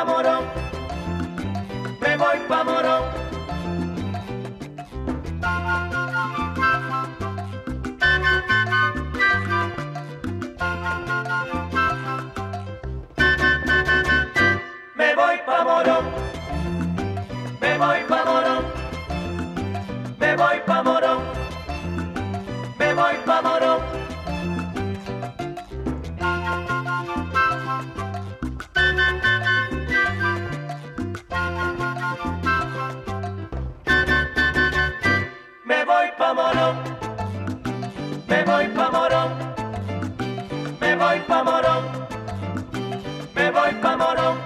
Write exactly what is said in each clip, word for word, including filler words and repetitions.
pa' Morón, me voy pa' Morón. Me voy pa' Morón, me voy pa' Morón, me voy pa' Morón, me voy pa' Morón. Me voy pa' Morón, me voy pa' Morón, me voy pa' Morón, me voy pa' Morón.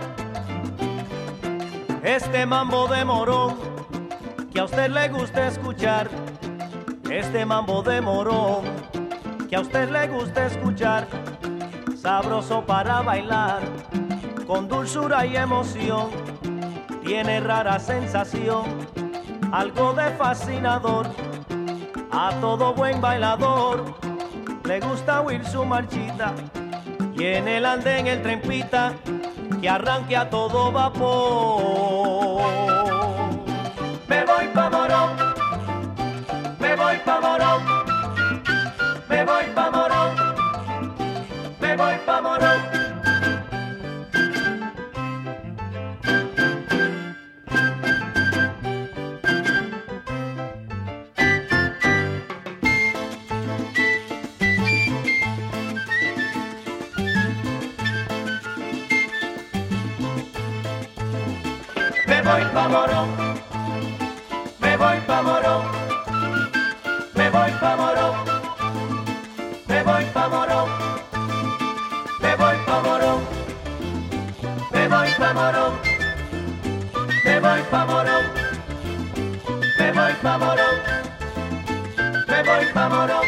Este mambo de Morón, que a usted le gusta escuchar, este mambo de Morón, que a usted le gusta escuchar, sabroso para bailar, con dulzura y emoción, tiene rara sensación, algo de fascinador, a todo buen bailador le gusta oír su marchita, y en el andén el tren pita, que arranque a todo vapor. Me voy pa' Morón, me voy pa' Morón, me voy pa' Morón, me voy pa' Morón. Me voy pa' Morón, me voy pa' Morón, me voy pa' Morón, me voy pa' Morón, me voy pa' Morón, me voy pa' Morón, me voy pa' Morón, me voy pa' Morón, me voy pa' Morón.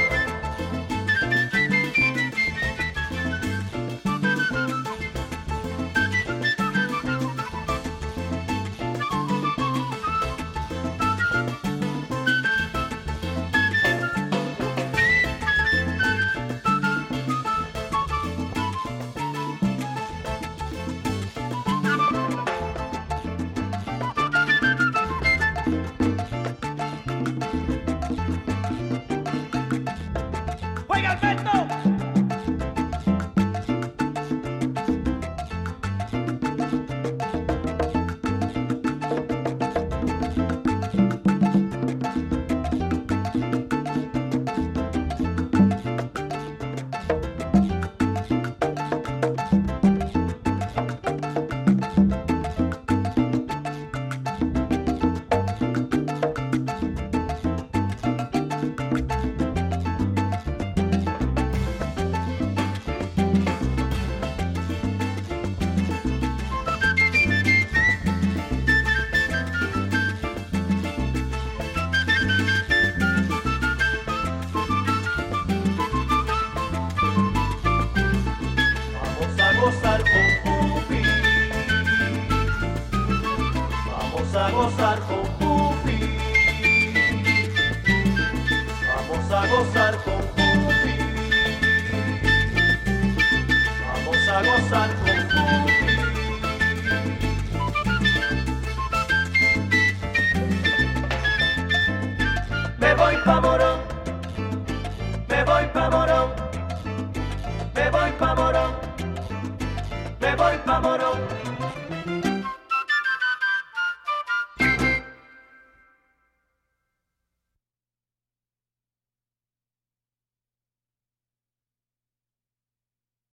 ¡Juega Alberto! Gozar con Pupi, vamos a gozar con Pupi, vamos a gozar con Pupi, vamos a gozar con Pupi. Me voy pa' Morón, me voy pa' Morón, me voy pa' Morón, me voy pa' Morón.